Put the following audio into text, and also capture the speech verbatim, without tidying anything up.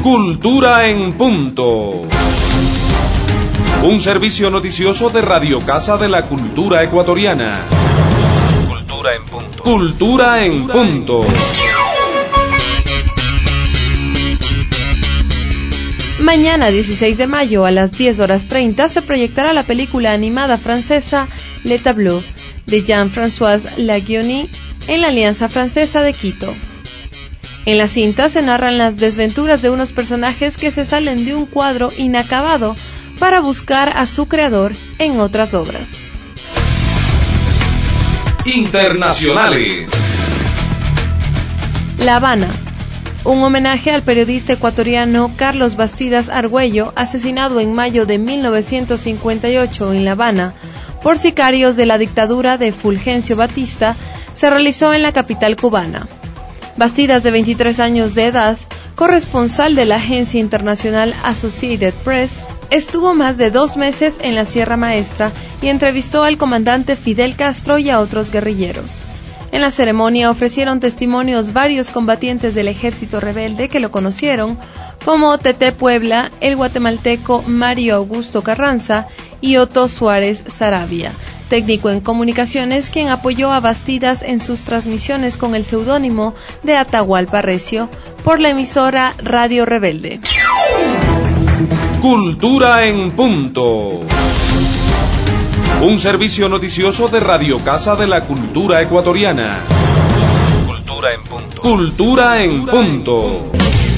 Cultura en Punto. Un servicio noticioso de Radio Casa de la Cultura Ecuatoriana. Cultura en Punto. Cultura en Punto. Mañana, dieciséis de mayo, a las diez horas treinta, se proyectará la película animada francesa Le Tableau, de Jean-François Laguioni, en la Alianza Francesa de Quito. En la cinta se narran las desventuras de unos personajes que se salen de un cuadro inacabado para buscar a su creador en otras obras. Internacionales. La Habana. Un homenaje al periodista ecuatoriano Carlos Bastidas Argüello, asesinado en mayo de mil novecientos cincuenta y ocho en La Habana por sicarios de la dictadura de Fulgencio Batista, se realizó en la capital cubana. Bastidas, de veintitrés años de edad, corresponsal de la agencia internacional Associated Press, estuvo más de dos meses en la Sierra Maestra y entrevistó al comandante Fidel Castro y a otros guerrilleros. En la ceremonia ofrecieron testimonios varios combatientes del ejército rebelde que lo conocieron, como Tete Puebla, el guatemalteco Mario Augusto Carranza y Otto Suárez Saravia, técnico en comunicaciones, quien apoyó a Bastidas en sus transmisiones con el seudónimo de Atahualpa Recio por la emisora Radio Rebelde. Cultura en Punto. Un servicio noticioso de Radio Casa de la Cultura Ecuatoriana. Cultura en Punto. Cultura en Punto.